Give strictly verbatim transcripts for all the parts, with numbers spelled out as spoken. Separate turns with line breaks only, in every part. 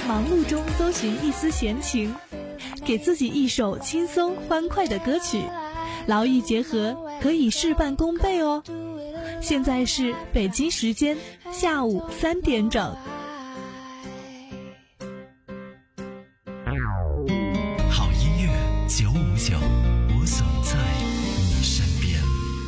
忙碌中搜寻一丝闲情，给自己一首轻松欢快的歌曲，劳逸结合，可以事半功倍哦。现在是北京时间下午三点整。
好音乐九五九，我总在你身边。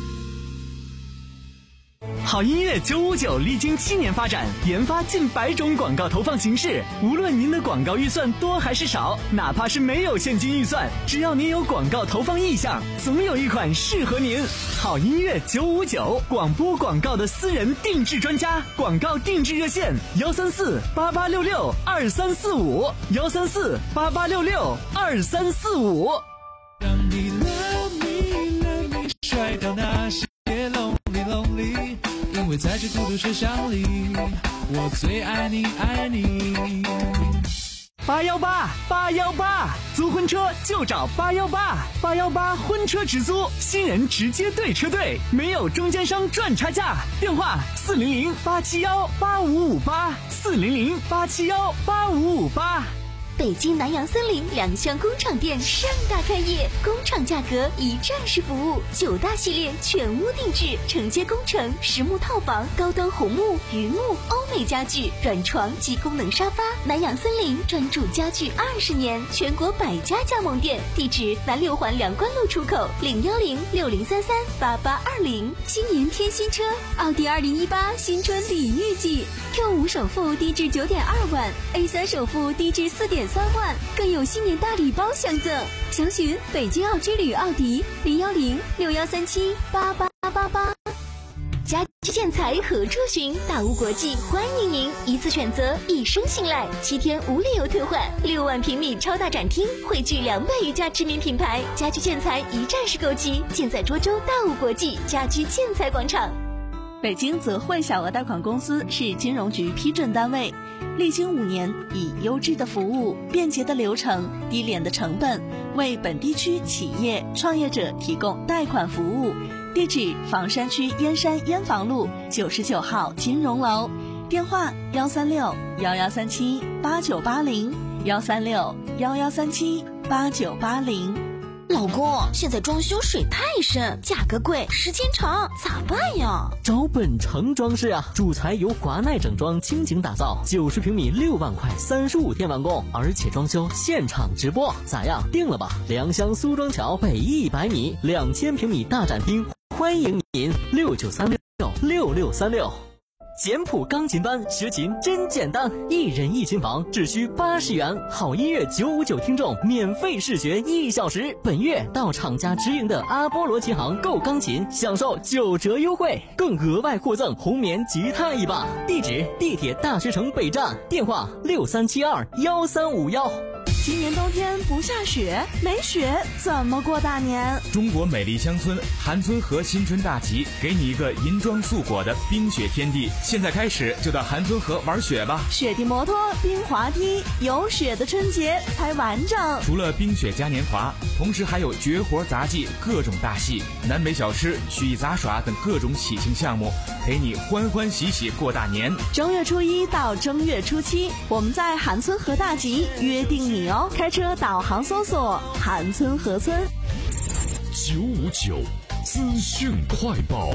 好音乐九五九历经七年发展，研发近百种广告投放形式。无论您的广告预算多还是少，哪怕是没有现金预算，只要您有广告投放意向，总有一款适合您。好音乐九五九，广播广告的私人定制专家，广告定制热线幺三四八八六六二三四五幺三四八八六六二三四五。
让你 love me love me 甩掉那些 lonely lonely， 因为在这孤独车厢里，我最爱你爱你。
八幺八八幺八，租婚车就找八幺八，八幺八婚车直租，新人直接对车队，没有中间商赚差价。电话四零零八七幺八五五八，四零零八七幺八五五八。
北京南洋森林两厢工厂店盛大开业，工厂价格一站式服务，九大系列全屋定制，承接工程、实木套房、高端红木、榆木、欧美家具、软床及功能沙发。南洋森林专注家具二十年，全国百家加盟店，地址南六环梁关路出口零幺零六零三三八八二零。新年添新车，奥迪二零一八新春礼遇季 ，Q 五首付低至九点二万 ，A 三首付低至四点三万，更有新年大礼包相赠。详询北京奥之旅奥迪零幺零六幺三七八八八八。家居建材何处寻？大屋国际欢迎您，一次选择，一生信赖，七天无理由退换。六万平米超大展厅，汇聚两百余家知名品牌，家居建材一站式购齐，建在涿州大屋国际家居建材广场。
北京泽汇小额贷款公司是金融局批准单位，历经五年，以优质的服务、便捷的流程、低廉的成本，为本地区企业创业者提供贷款服务。地址：房山区燕山燕房路九十九号金融楼，电话：幺三六幺幺三七八九八零幺三六幺幺三七八九八零。
老公，现在装修水太深，价格贵，时间长，咋办呀？
找本城装饰啊，主材由华奈整装倾情打造，九十平米六万块，三十五天完工，而且装修现场直播，咋样？定了吧？良乡苏庄桥北一百米，两千平米大展厅，欢迎您六九三六六六三六。简谱钢琴班学琴真简单，一人一琴房只需八十元，好音乐九五九听众免费试学一小时。本月到厂家直营的阿波罗琴行购钢琴，享受九折优惠，更额外获赠红棉吉他一把。地址：地铁大学城北站，电话六三七二幺三五幺。
今年冬天不下雪，没雪怎么过大年？
中国美丽乡村韩村河新春大集，给你一个银装素裹的冰雪天地。现在开始就到韩村河玩雪吧，
雪地摩托、冰滑梯，有雪的春节才完整。
除了冰雪嘉年华，同时还有绝活杂技、各种大戏、南北小吃、曲艺杂耍等各种喜庆项目，陪你欢欢喜喜过大年。
正月初一到正月初七，我们在韩村河大集约定你哦。开车导航搜索韩村河村。
九五九资讯快报。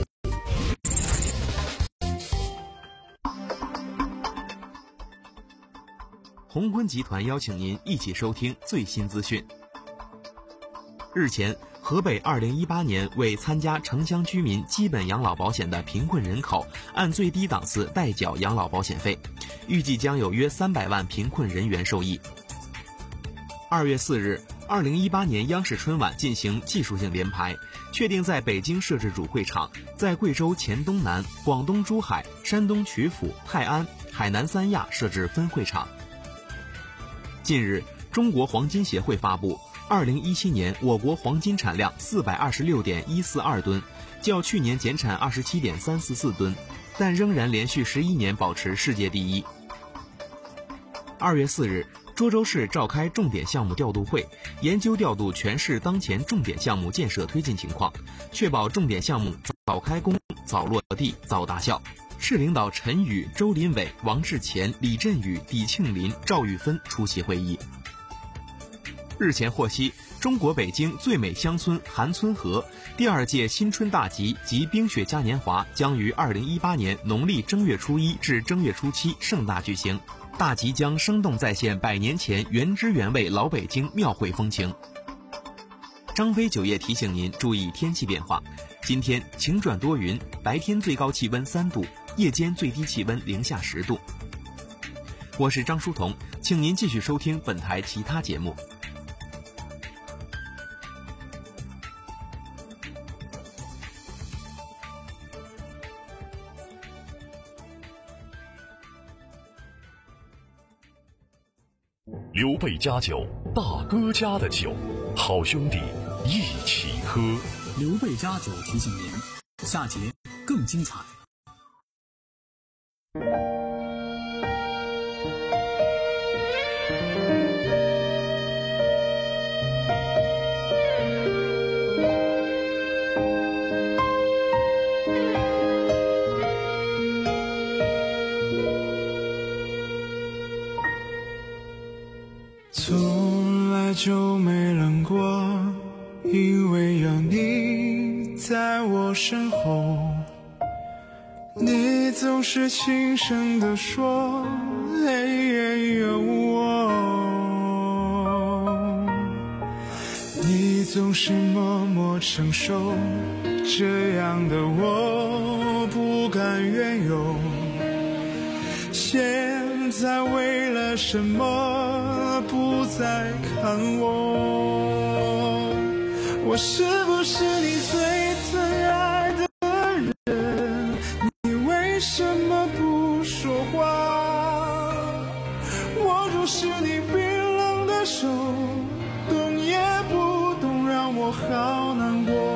鸿钧集团邀请您一起收听最新资讯。日前，河北二零一八年为参加城乡居民基本养老保险的贫困人口按最低档次代缴养老保险费，预计将有约三百万贫困人员受益。二月四日，二零一八年央视春晚进行技术性联排，确定在北京设置主会场，在贵州黔东南、广东珠海、山东曲阜、泰安、海南三亚设置分会场。近日，中国黄金协会发布，二零一七年我国黄金产量四百二十六点一四二吨，较去年减产二十七点三四四吨，但仍然连续十一年保持世界第一。二月四日，涿州市召开重点项目调度会，研究调度全市当前重点项目建设推进情况，确保重点项目早开工、早落地、早达效。 市领导陈宇、周林伟、王志前、李振宇、李庆林、赵玉芬出席会议。日前获悉，中国北京最美乡村韩村河第二届新春大集及冰雪嘉年华将于二零一八年农历正月初一至正月初七盛大举行。大集将生动再现百年前原汁原味老北京庙会风情。张飞酒业提醒您注意天气变化，今天晴转多云，白天最高气温三度，夜间最低气温零下十度。我是张书彤，请您继续收听本台其他节目。
刘备家酒，大哥家的酒，好兄弟一起喝。
刘备家酒提醒您，下节更精彩。
从来就没冷过，因为有你在我身后。你总是轻声地说，也有我。你总是默默承受，这样的我不甘愿有。现在为了什么不再看我？我是不是你最疼爱的人？你为什么不说话？握住是你冰冷的手，动也不动，让我好难过。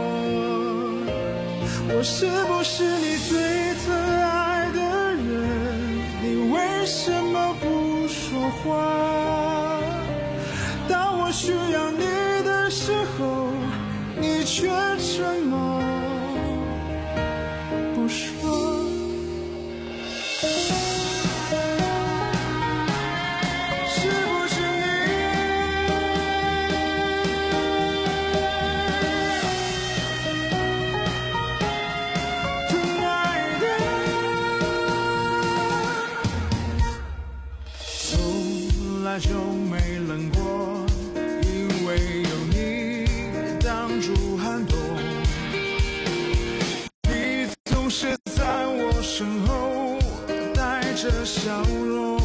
我是不是你最疼爱的人？你为什么不说话？当我需要你的时候，你却沉默不说。是不是你疼爱的？从来就没冷过，因为有你挡住寒冬。你总是在我身后带着笑容，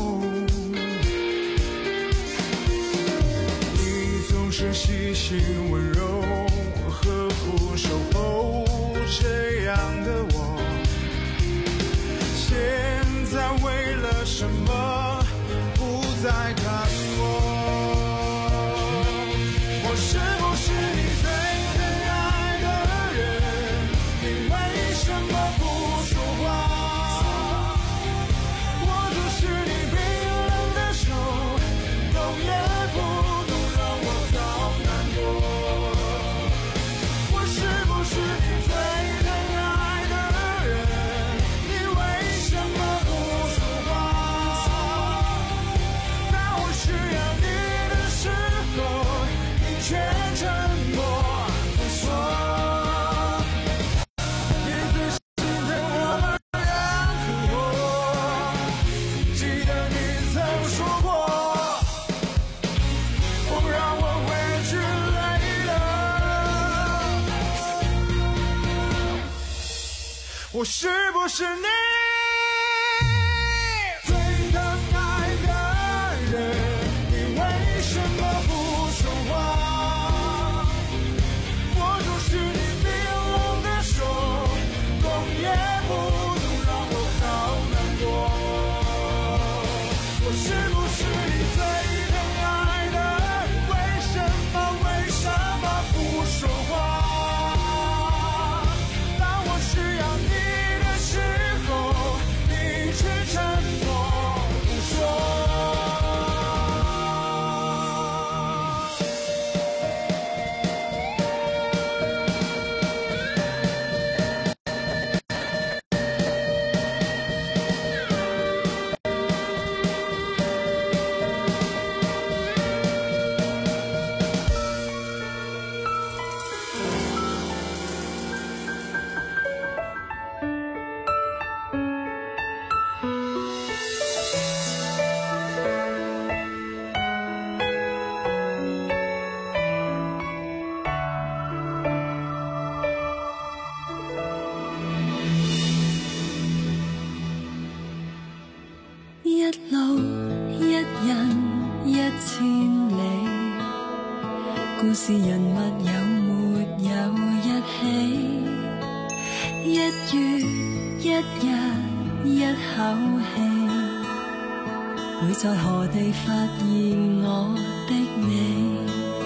你总是细心温柔，呵护守候，这样的我，现在为了什么不再看我？我是不是你最疼爱的人？你为什么不说话？握住是你冰冷的手，动也不动，让我好难过。我是不是你最疼爱的人？你为什么不说话？当我需要你的时候，你却沉默不说。你最心疼我的两颗我，记得你曾说过，不让我回去累了。我是不是你最疼爱的人？你为什么不说话？握住是你冰冷的手，动也不动，让我好难过。我是不是你最疼爱的人？为什么为什么不说话？当我需要你的时候，你却沉默不说。
一路一人一千里，故事人物有沒有一起？一月一日一口氣，會在何地發現我的你？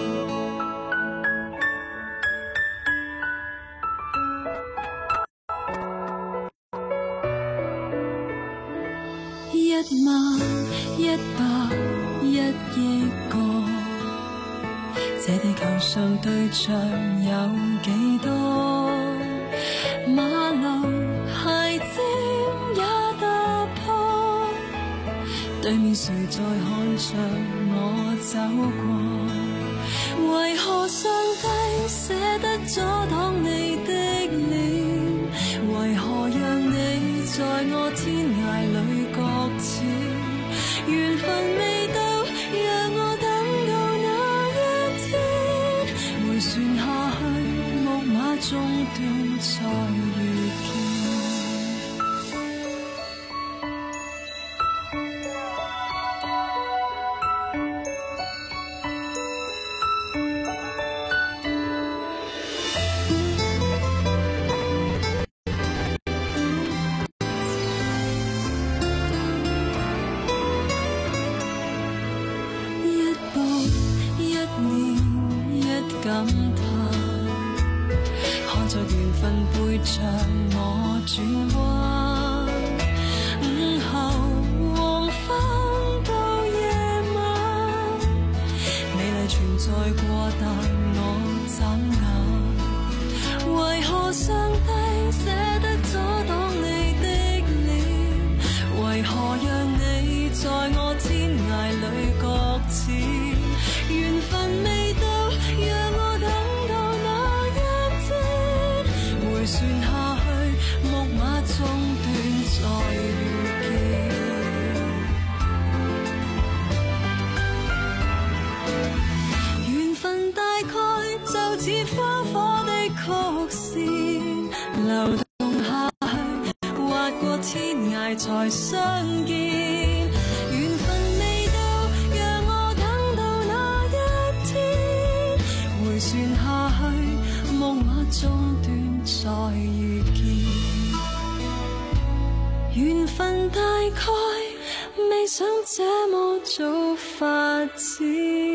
一萬一百一億個，這地球上對象有幾多？馬路鞋尖也踏破，對面誰在看着我走過？為何上帝捨得阻擋你的臉？為何讓你在我天涯裏擱淺？緣分未到，讓我等到那一天，回旋下去，木馬中斷再遇見。感嘆，看着緣分背着我轉彎，午後黃昏到夜晚，美麗存在過，但我眨眼。為何上帝捨得阻擋你的臉？為何讓你在我天涯裏擱淺？緣分未到，讓我等到那一天，回旋下去，木馬中斷再遇見。緣分大概就似花火的曲線，流動下去，劃過天涯才相見。旋下去，木馬中斷再遇見。緣分大概未想這麼早發展。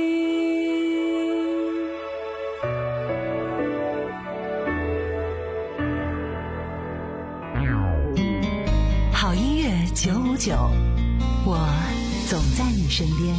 好音樂九五九，我總在你身邊。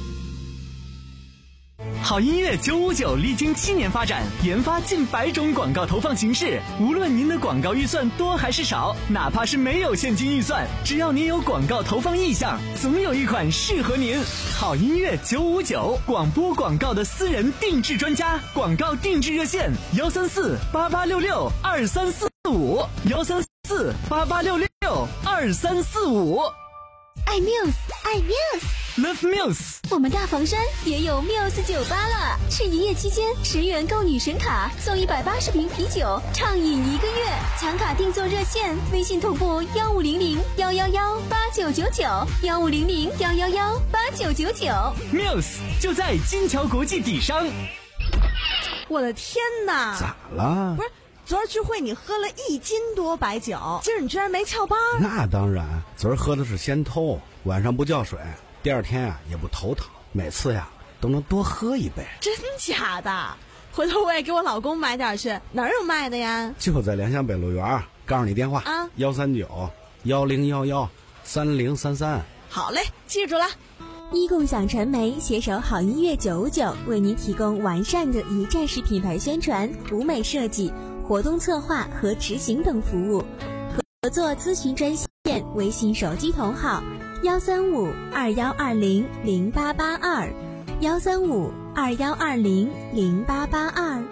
好音乐九五九历经七年发展，研发近百种广告投放形式。无论您的广告预算多还是少，哪怕是没有现金预算，只要您有广告投放意向，总有一款适合您。好音乐九五九，广播广告的私人定制专家，广告定制热线：幺三四八八六六二三四五，幺三四八八六六二三四五。
爱 Muse， 爱 Muse，Love
Muse。
我们大房山也有 Muse 酒吧了，是一夜期间十元购女神卡，送一百八十瓶啤酒，畅饮一个月。抢卡订座热线：微信同步幺五零零幺幺幺八九九九，幺五零零幺幺幺八九九九。
Muse 就在金桥国际底商。
我的天哪！
咋了？
不是。昨儿聚会你喝了一斤多白酒，今儿你居然没翘班？
那当然，昨儿喝的是鲜偷，晚上不叫水，第二天啊也不头疼，每次呀都能多喝一杯。
真假的？回头我也给我老公买点去，哪儿有卖的呀？
就在良乡北路园，告诉你电话啊，幺三九幺零幺幺三零三三。
好嘞，记住了。
一共享传媒携手好音乐九五九，为您提供完善的一站式品牌宣传、舞美设计、活动策划和执行等服务。合作咨询专线：微信手机同号幺三五二幺二零零八八二，幺三五二幺二零零八八二。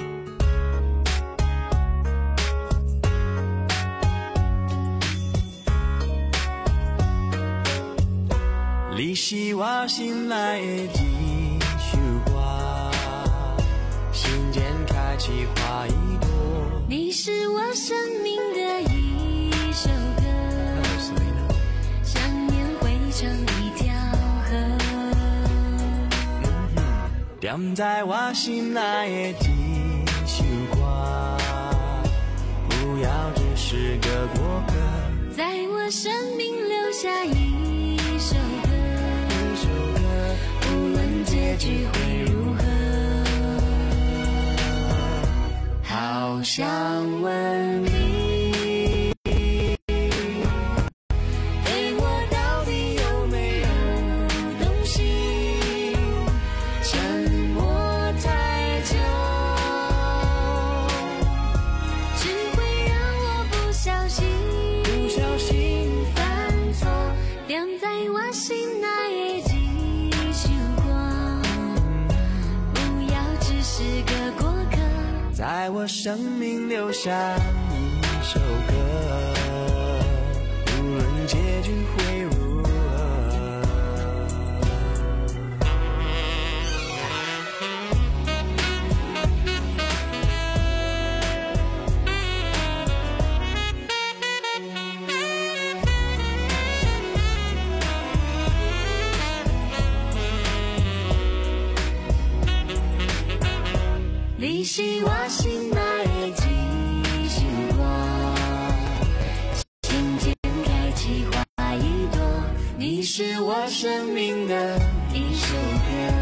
你是我心内的一首歌，心间开启花一朵。
你是我生命的一首歌，想念汇成一
踮在我心内的一首歌，不要只是个过客，
在我生命留下一首歌，
一首歌，
无论结局会如何，
好想问你。在我生命留下一首歌，无论结局会如何。
你是我心内的一束光，心间开启花一朵。
你是我生命的
一首歌，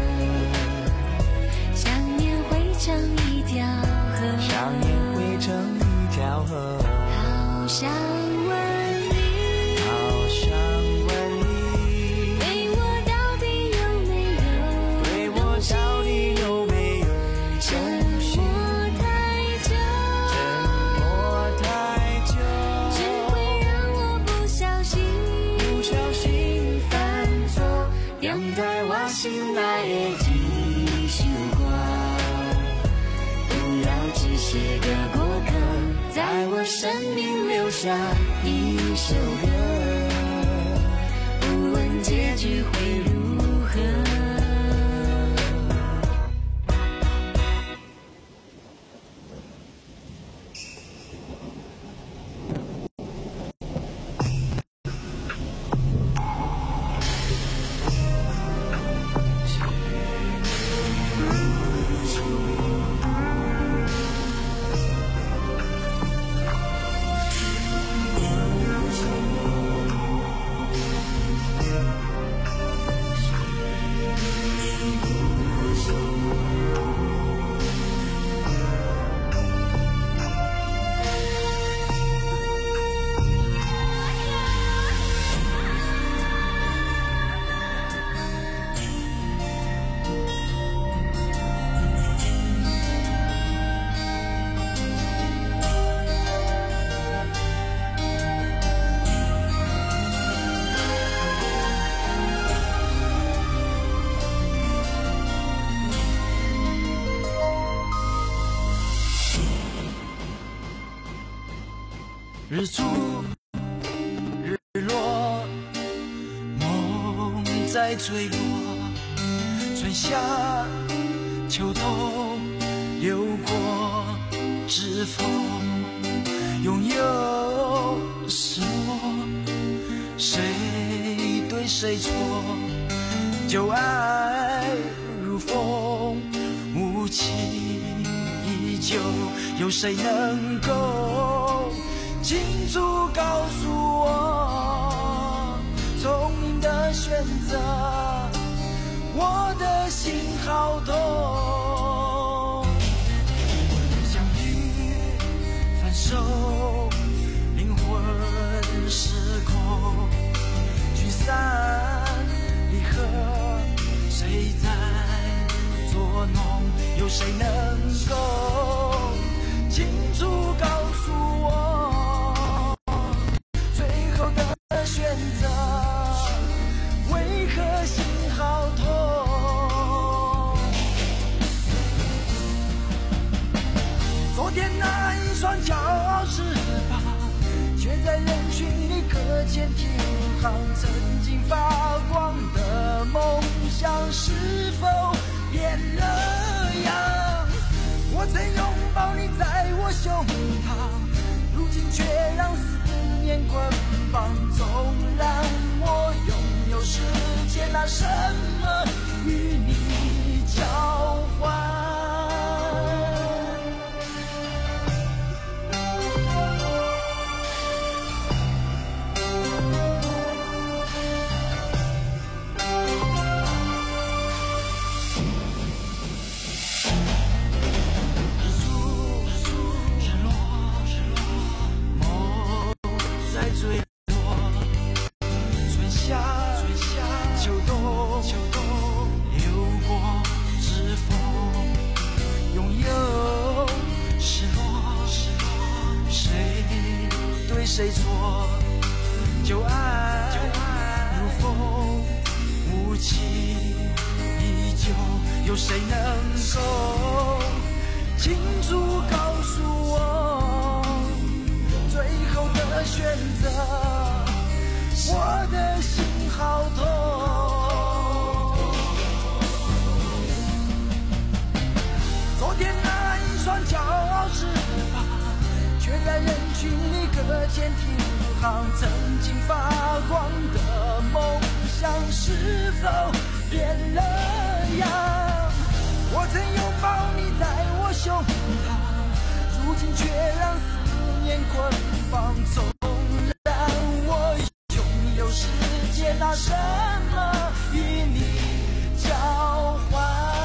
想念汇成一条河，
想念汇成一条河。
好想问你，
好想问你，
对我到底有没有，
对我到底有没有真心？心内的一束光，不要只是个过客，在我生命留下一首歌，无论结局会如何。日出日落，梦在坠落，春夏秋冬流过指缝，拥有失落，谁对谁错？旧爱如风，无情依旧，有谁能够清楚告诉我聪明的选择？我的心好痛，相遇分手，灵魂失控，聚散离合，谁在作弄？有谁能够清楚告诉我最后的选择？为何心好痛？昨天那一双骄傲翅膀，却在人群里搁浅停航。曾经发光的梦想，是否变了样？我曾拥抱你在我胸膛，如今却让思念捆绑。纵然我拥有世界，拿什么与你交谁错？旧爱如风无情依旧，有谁能够清楚告诉我最后的选择？我的心好痛。昨天那一双骄傲翅膀，却在人群里搁浅停航。曾经发光的梦想，是否变了样？我曾拥抱你在我胸膛，如今却让思念捆绑。纵然我拥有世界，拿什么与你交换？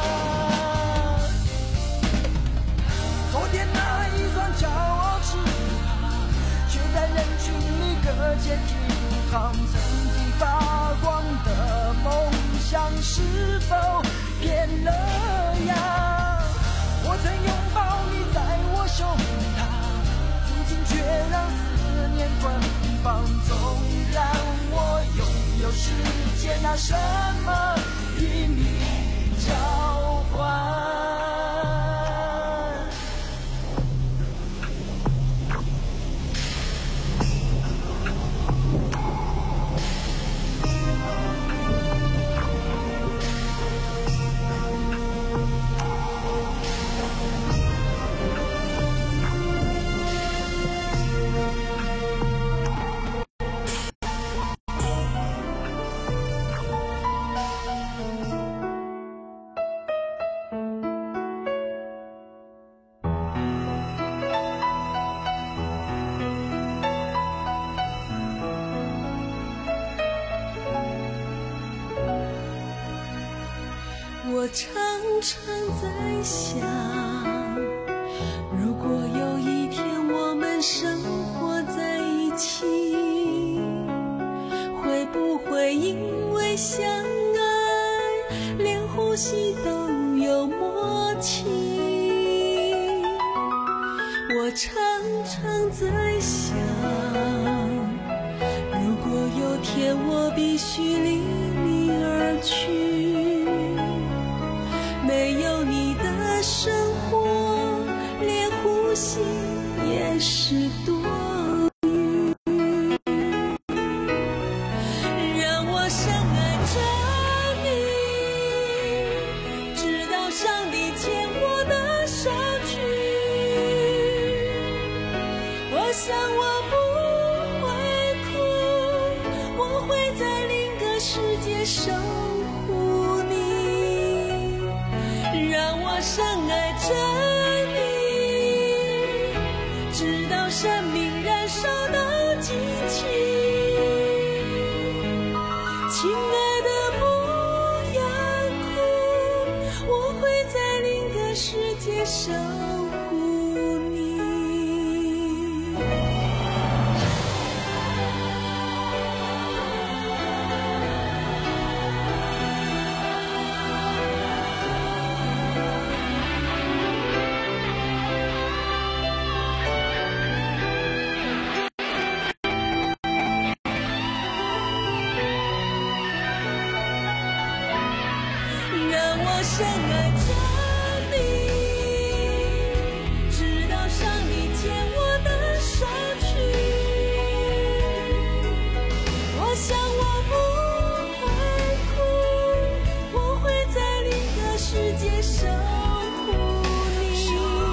昨天那一双骄傲翅膀，却在人群里搁浅停航。曾经发光的梦想，是否变了样？我曾拥抱你在我胸膛，如今却让思念捆绑。纵然我拥有世界，拿什么与你交换？
我常常在想，如果有一天我们生活在一起，会不会因为相爱，连呼吸都有默契？我常常在想，如果有天我必须离你而去，没有你的生活，连呼吸也是多余。让我深爱着你，直到上帝牵我的手去。我想我不会哭，我会在另一个世界守护你。让我深爱着你，直到生命燃烧到尽头。亲爱的，不要哭，我会在另一个世界守护你。深爱着你，直到上帝牵我的手去。我想我不会哭，我会在另一个世界守护你。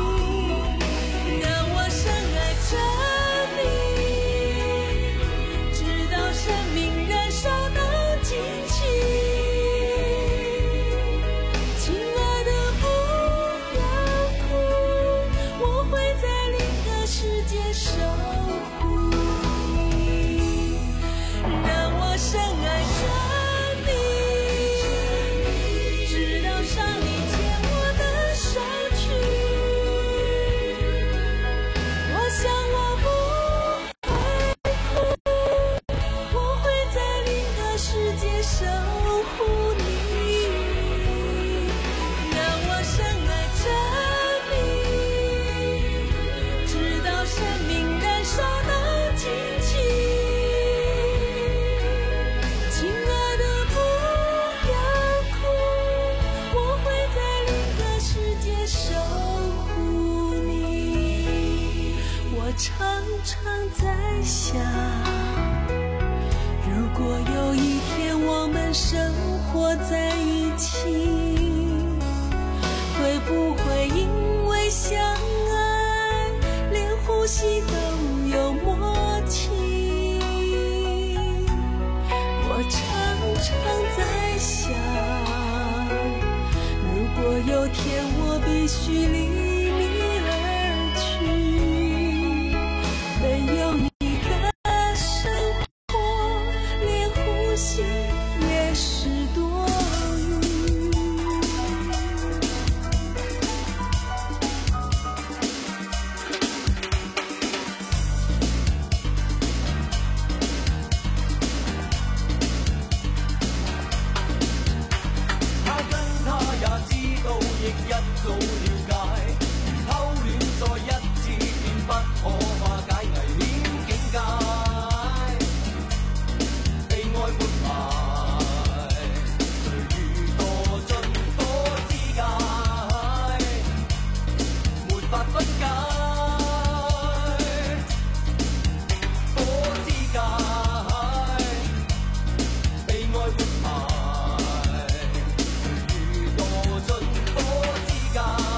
让我深爱着你，直到生命燃烧到尽头。亲爱的，不有天我必须离你而去，没有你的生活，连呼吸也是多余。
他跟他也知道，亦一早了解，偷戀再一次便不可化解危險境界，被愛活埋，誰遇墮進火之界，沒法分解，火之界，被愛活埋。墮進火之界。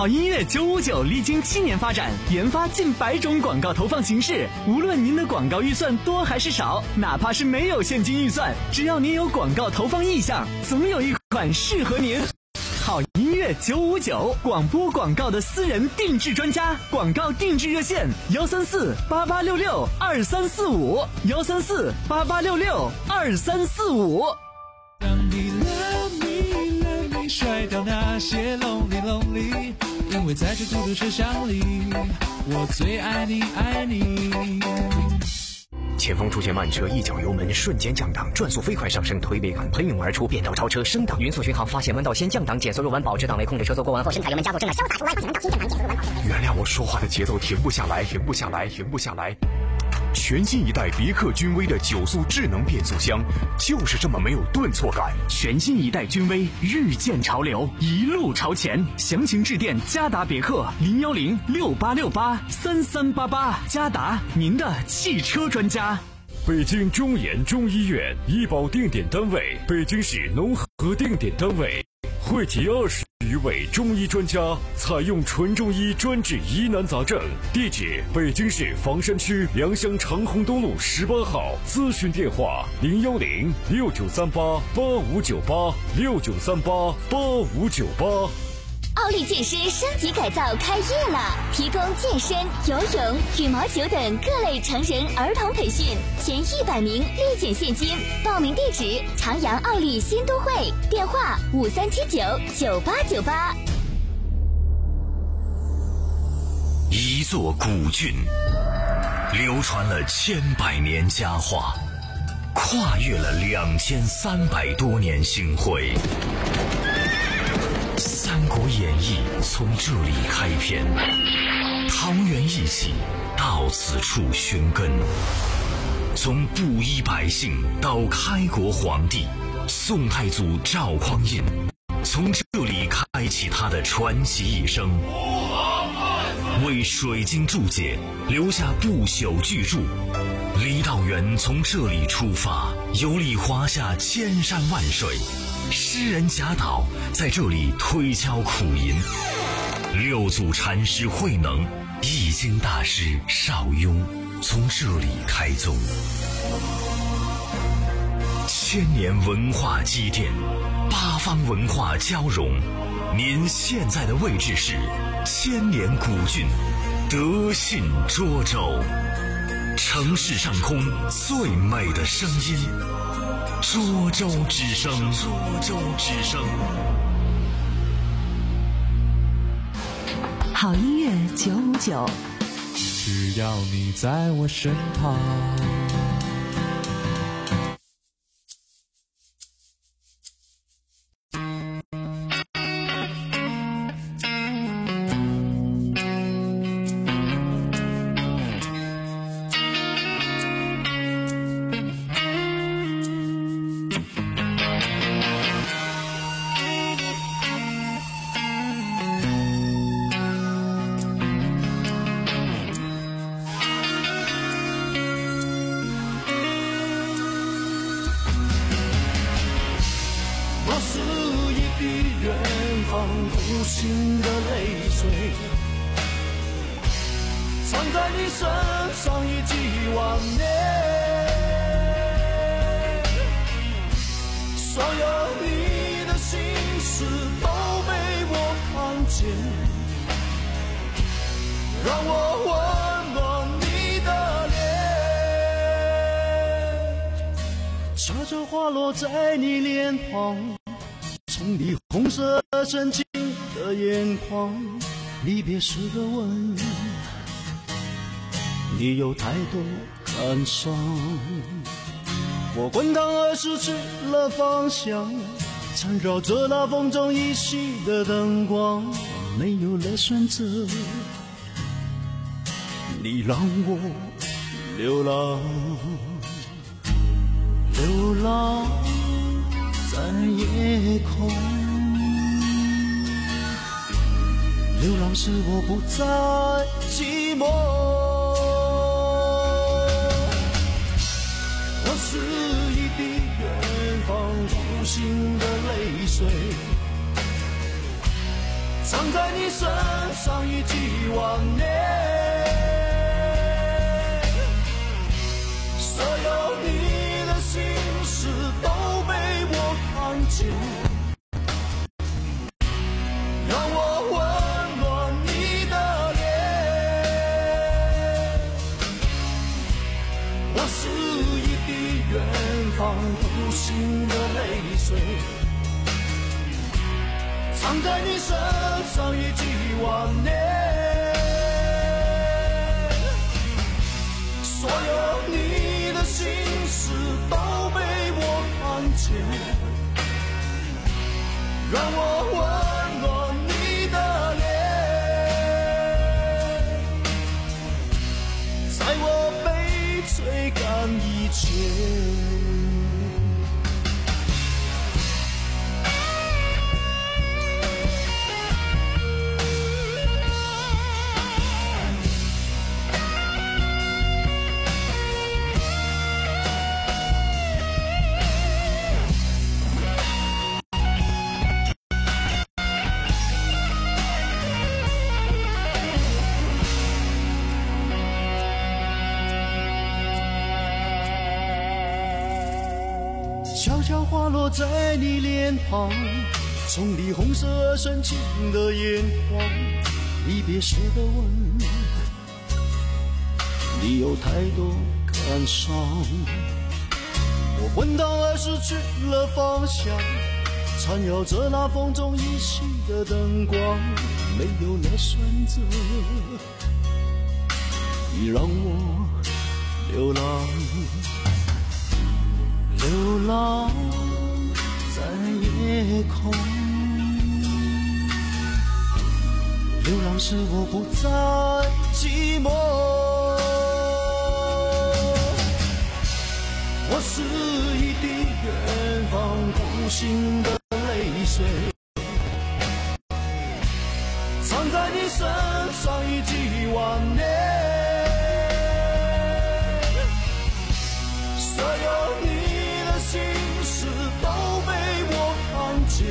好音乐九五九历经七年发展，研发近百种广告投放形式。无论您的广告预算多还是少，哪怕是没有现金预算，只要您有广告投放意向，总有一款适合您。好音乐九五九，广播广告的私人定制专家，广告定制热线幺三四八八六六二三四五幺三四八八六六二三四五。
让你 love me love me 甩掉那些 lonely lonely， 因为在这孤独车厢里，我最爱你爱你。
前方出现慢车，一脚油门瞬间降档，转速飞快上升，推背感喷涌而出，变道超车升档，匀速巡航，发现弯道先降档，减速入弯，保持档位，控制车速过弯后，深踩油门加速，正在潇洒出弯，发现弯道先降档，减速入弯，保持。
原谅我说话的节奏停不下来，停不下来，停不下来。全新一代别克君威的九速智能变速箱，就是这么没有顿挫感。
全新一代君威，遇见潮流，一路朝前。详情致电嘉达别克零幺零六八六八三三八八，嘉达，您的汽车专家。
北京中研中医院医保定点单位，北京市农合定点单位，汇集二十余位中医专家，采用纯中医专治疑难杂症。地址：北京市房山区良乡长虹东路十八号。咨询电话：零幺零六九三八八五九八六九三八八五九八。
奥利健身升级改造开业了，提供健身、游泳、羽毛球等各类成人儿童培训，前一百名立减现金。报名地址：长阳奥利新都会，电话五三七九九八九八。
一座古郡，流传了千百年佳话，跨越了两千三百多年星辉。《三国演义》从这里开篇，桃园义气到此处寻根。从布衣百姓到开国皇帝，宋太祖赵匡胤从这里开启他的传奇一生，为水晶注解留下不朽巨著。郦道元从这里出发，游历华夏千山万水。诗人贾岛在这里推敲苦吟，六祖禅师慧能、易经大师邵雍从这里开宗。千年文化积淀，八方文化交融。您现在的位置是千年古郡德信涿州，城市上空最美的声音。涿州之声，涿州之声。
好音乐九五九，
只要你在我身旁。
无心的泪水，藏在你身上一几万年，所有你的心事都被我看见，让我温暖你的脸，悄悄滑落在你脸庞，从你红色深情的眼眶，离别时的吻，你有太多感伤。我滚烫而失去了方向，缠绕着那风中依稀的灯光，没有了选择，你让我流浪，流浪在夜空。流浪使我不再寂寞，我是一滴远方无心的泪水， 藏在你身上一几万年，所有你的心事都被我看见，让我温暖你的脸。我是一滴远方无形的泪水，藏在你身上一几万年，所有你的心事都被我看见，让我温暖你的脸，在我被吹干以前。悄悄滑落在你脸庞，从你红色而深情的眼眶，离别时的吻，你有太多感伤。我昏倒而失去了方向，缠绕着那风中依稀的灯光，没有了选择，你让我流浪。流浪在夜空，流浪使我不再寂寞。我是一滴远方无形的泪水，藏在你身上一几万年，所有你心事都被我看见，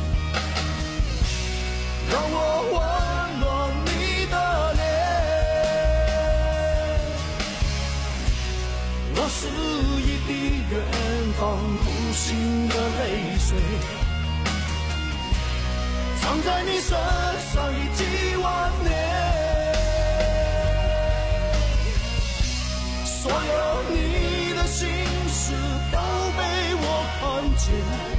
让我温暖你的脸。我是一滴远方无形的泪水，藏在你身上一几万年，所有你的心事都被我看见，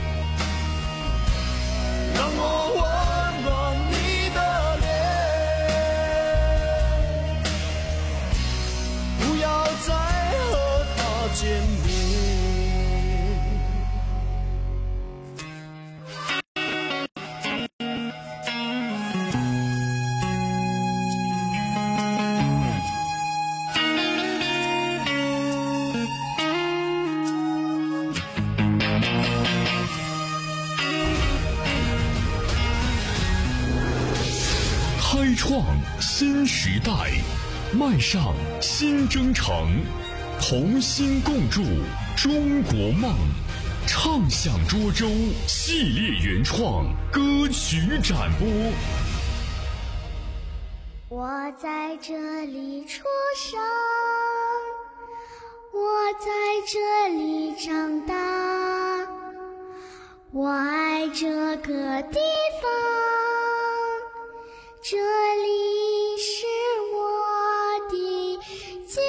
让我温暖你的脸，不要再和他见面。
开创新时代，迈上新征程，同心共筑中国梦。唱响涿州系列原创歌曲展播。
我在这里出生，我在这里长大，我爱这个地方，这里是我的家。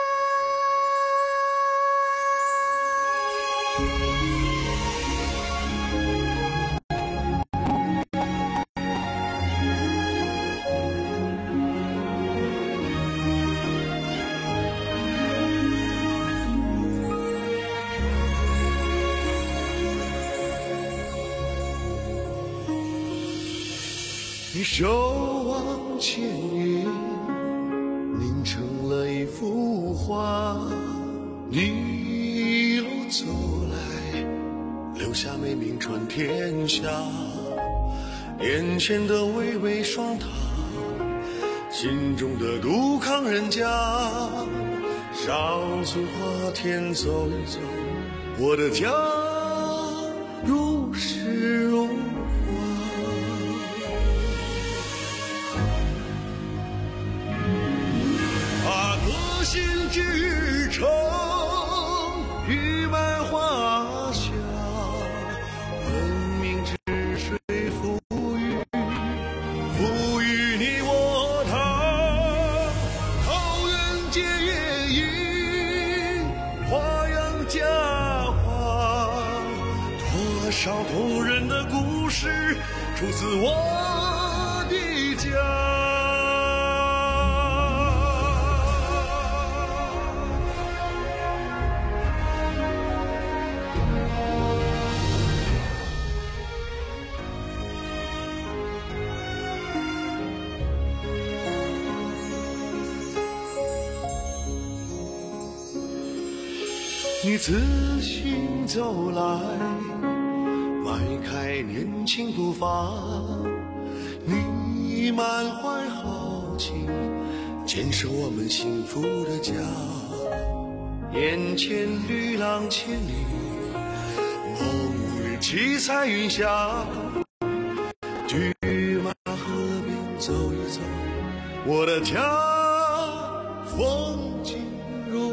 你守望千年，凝成了一幅画。你一路走来，留下美名传天下。眼前的巍巍双塔，心中的杜康人家。上翠花田走一走，我的家如诗如画。
核心支撑，玉麦花香，文明之水赋予，赋予你我他。桃源结义，花样佳话，多少动人的故事出自我的家。你自行走来，迈开年轻步伐，你满怀豪情，坚守我们幸福的家。眼前绿浪千里，梦里七彩云霞，去马河边走一走，我的家风景如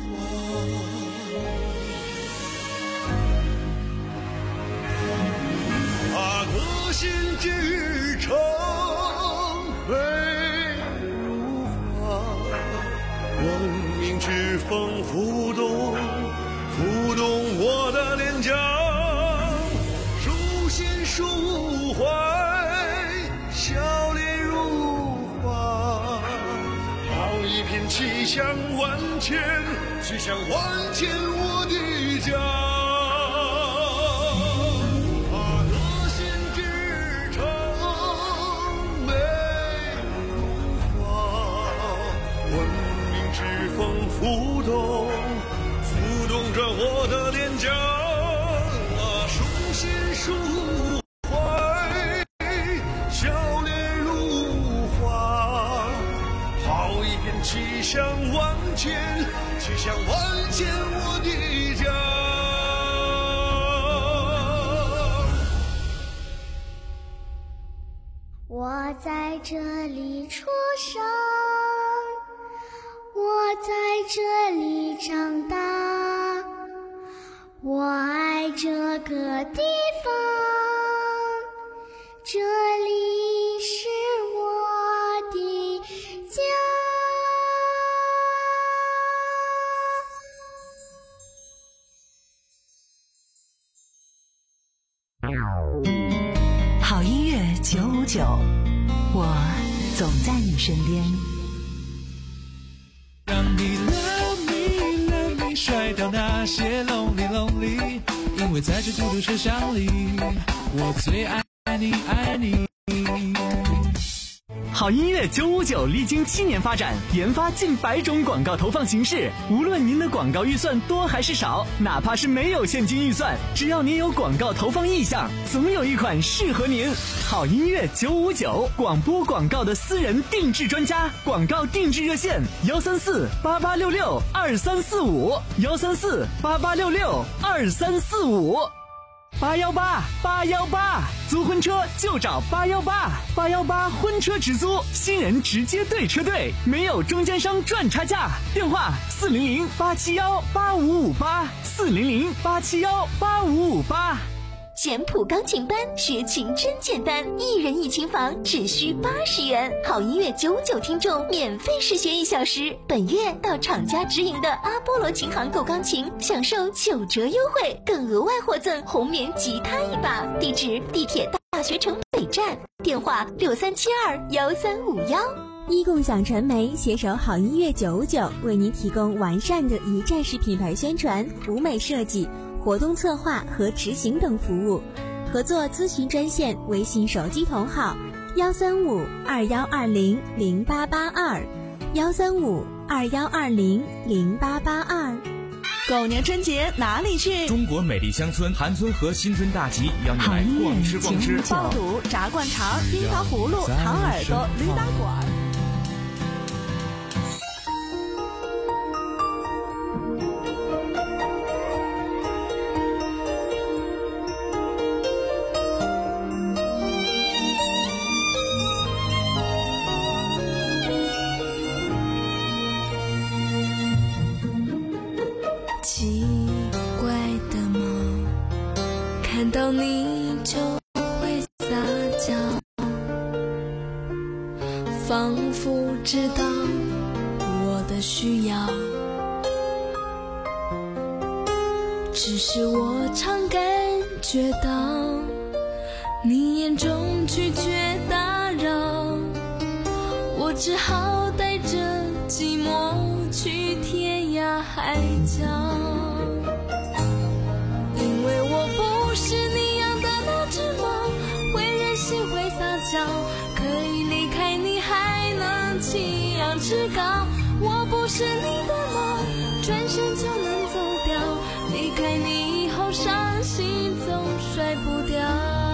核心支撑，美如画，文明之风浮动，浮动我的脸颊，书信抒怀，笑脸如花，好一片气象万千，气象万千我的家。浮动，浮动着我的脸颊，啊，书信抒怀，笑脸如花，好一片气象万千，气象万千我的家。
我在这里出生，我在这里长大，我爱这个地方，这里是我的家。
好音乐九五九，我总在你身边。
让你 love me love me 甩掉那些 lonely lonely， 因为在这孤独车厢里，我最爱你爱你。
好音乐九五九历经七年发展，研发近百种广告投放形式。无论您的广告预算多还是少，哪怕是没有现金预算，只要您有广告投放意向，总有一款适合您。好音乐九五九，广播广告的私人定制专家，广告定制热线：幺三四八八六六二三四五，幺三四八八六六二三四五。八幺八八幺八，租婚车就找八幺八，八幺八婚车直租，新人直接对车队，没有中间商赚差价。电话四零零八七幺八五五八，四零零八七幺八五五八。
简谱钢琴班，学琴真简单，一人一琴房只需八十元。好音乐九五九听众免费试学一小时，本月到厂家直营的阿波罗琴行购钢琴，享受九折优惠，更额外获赠红棉吉他一把。地址：地铁大学城北站，电话六三七二幺三五幺。
一共享传媒携手好音乐九五九，为您提供完善的一站式品牌宣传、舞美设计、活动策划和执行等服务。合作咨询专线：微信手机同号幺三五二幺二零零八八二，幺三五二幺二零零八八二。
狗年春节哪里去？
中国美丽乡村韩村和新春大集邀你来逛吃逛吃，
爆肚、炸灌肠、冰糖葫芦、糖耳朵、驴打滚。
到你就会撒娇，仿佛知道我的需要，只是我常感觉到你眼中拒绝打扰，我只好带着寂寞去天涯海角，因为我不是你养的那只猫，会任性会撒娇，可以离开你还能弃养志高，我不是你的猫，转身就能走掉，离开你以后伤心总甩不掉，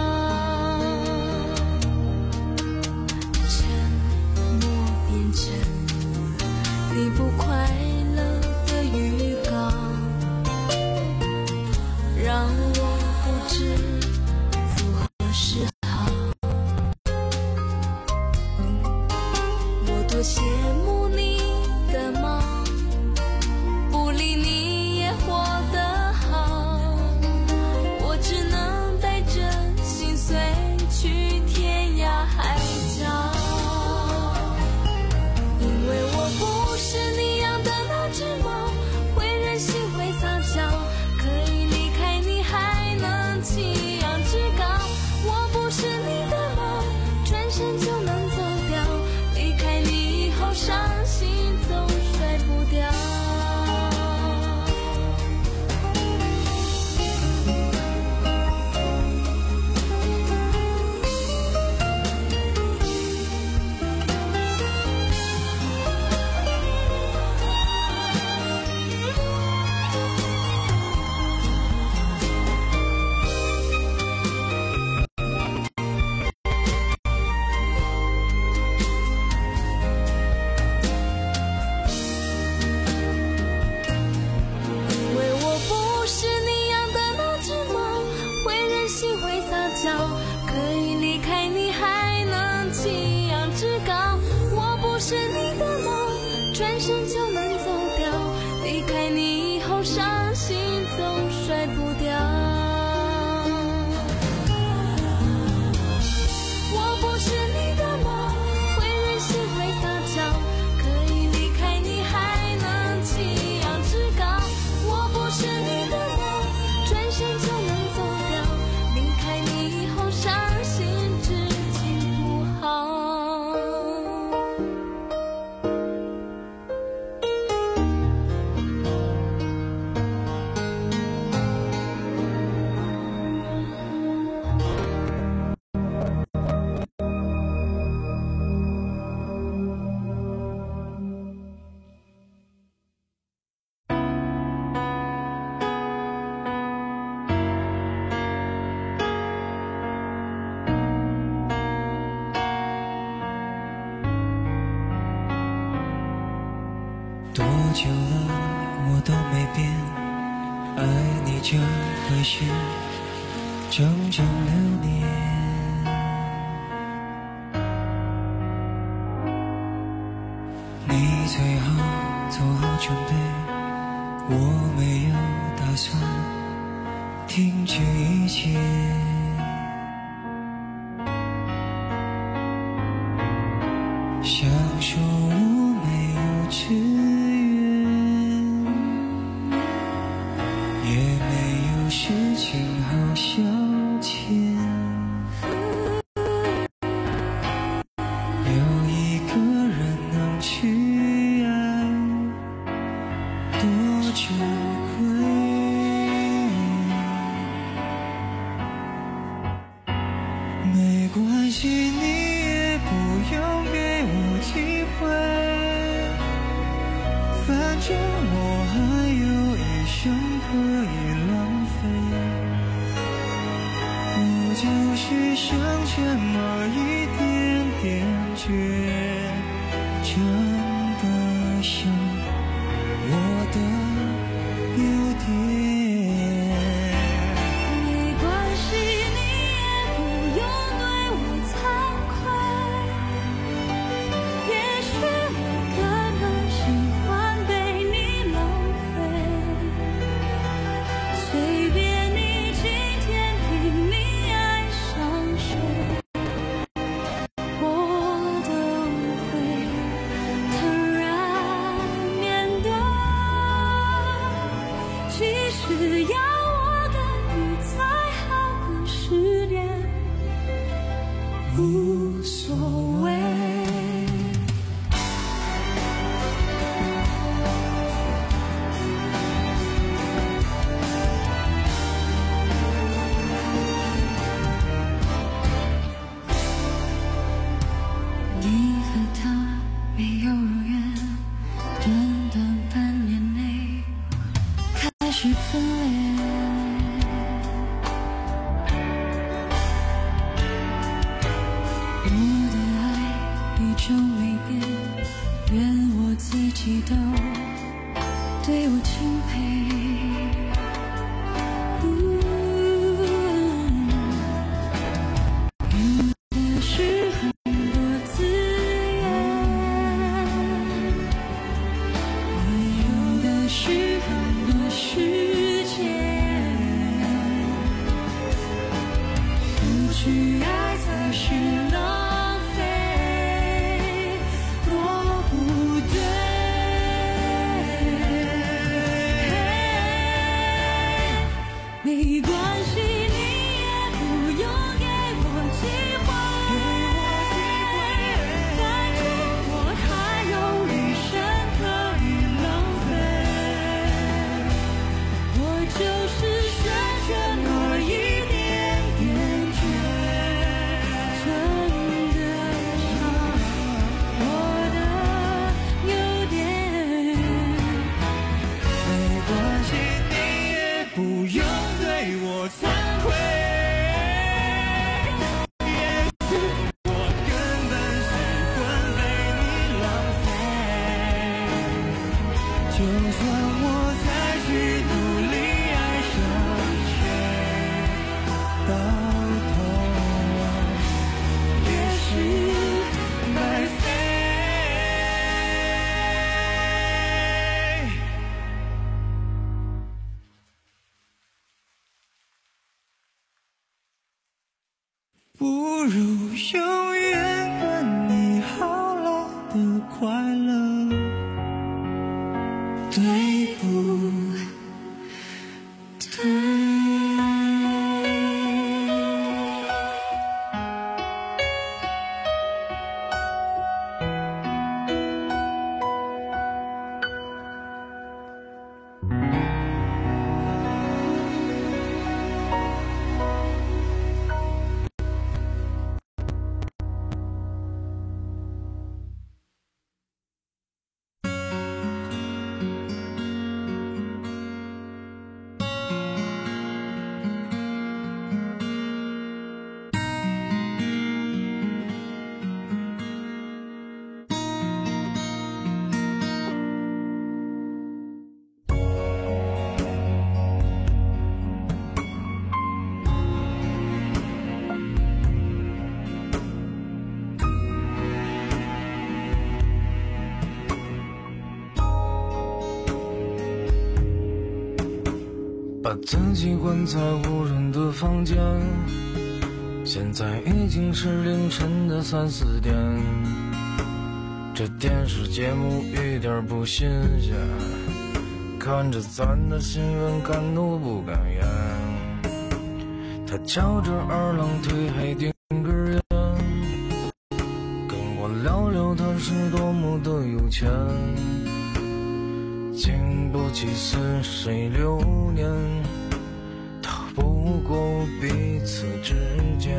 沉默变成你不快乐的预告，让我不知如何是好，我多羡慕你的猫，不理你也活得好，我只能带着心碎去天涯海角，因为我不是你养的那只猫，会任性会撒娇，可以离开你还能弃养志高，我不是你的猫，转身就能走掉，离开你以后伤心总甩不掉，因为我不是你养的那只猫，会任性会撒娇，可以离开你还能弃养志高，我不是你的猫，转身就能走掉，离开你以后伤心总甩不掉，我不是你的猫，会任性会撒娇，可以离开你还能弃养志高，我不是你的猫，转身就能走掉，离开你以后伤心至今不好。
多久了我都没变，爱你就会是整整六年，你最好做好准备，我没有打算停止一切，想说我没有志愿，也没有事情好消遣，有一个人能去爱多珍贵，没关系你也不用给我机会，反正我还有一生可以浪费，我就是剩这么一点点倔，真的像我的优点。
没关系，你也不用对我惭愧，也许我可能喜欢被你浪费，随便你今天听
就算我再去努力爱上谁，到头来也是白费。不如永远跟你好了的快乐，对不对？
把自己关在无人的房间，现在已经是凌晨的三四点，这电视节目一点不新鲜，看着咱的新闻敢怒不敢言。他翘着二郎腿还顶根烟，跟我聊聊他是多么的有钱，经不起似水流年，逃不过彼此之间。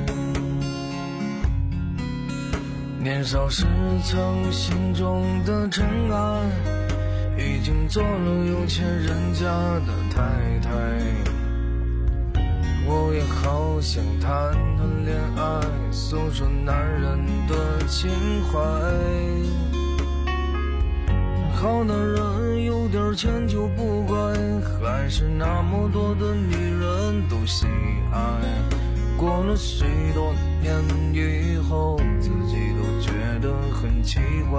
年少时曾心中的尘埃，已经做了有钱人家的太太。我也好想谈谈恋爱，诉说男人的情怀。好男人有点钱就不怪，还是那么多的女人都喜爱。过了许多年以后，自己都觉得很奇怪。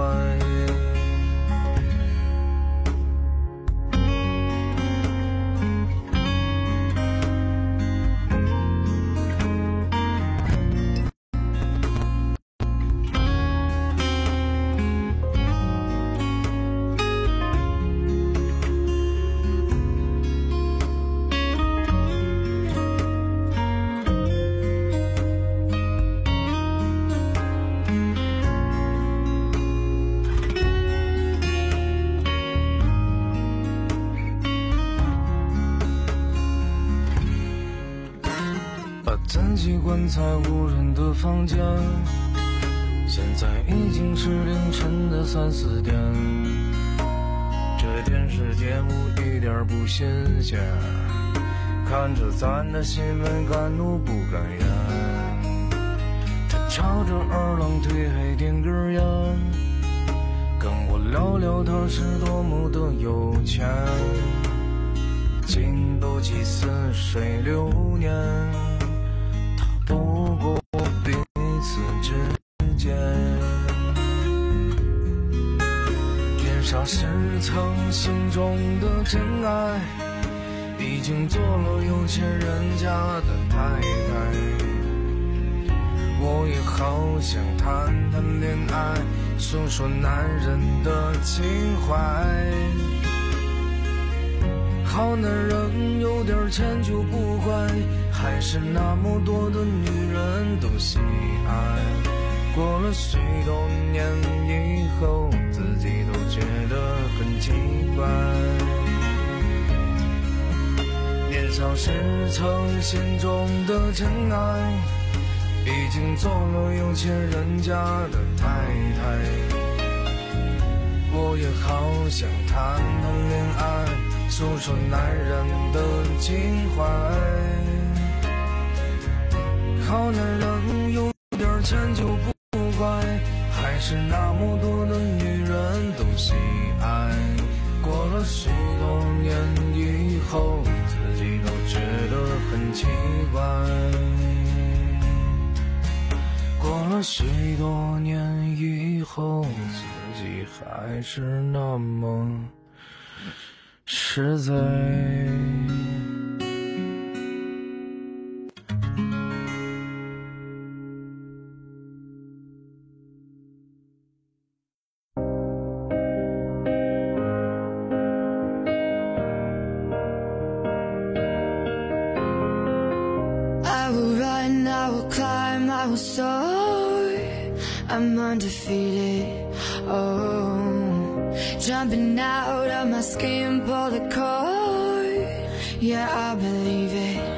自己关在无人的房间，现在已经是凌晨的三四点，这电视节目一点不新鲜，看着咱的新闻敢怒不敢言。他翘着二郎腿还点根烟，跟我聊聊他是多么的有钱，经不起似水流年，不过彼此之间。年少时曾心中的真爱，已经做了有钱人家的太太。我也好想谈谈恋爱，诉说男人的情怀。好男人有点钱就不怪，还是那么多的女人都喜爱。过了许多年以后，自己都觉得很奇怪。年少时曾心中的真爱，已经做了有钱人家的太太。我也好想谈谈恋爱，诉说男人的情怀。好男人有点钱就不怪，还是那么多的女人都喜爱。过自己还是那么实在。
I will climb, I will soar, I'm undefeated, oh, jumping out of my skin, pull the cord, yeah, I believe it.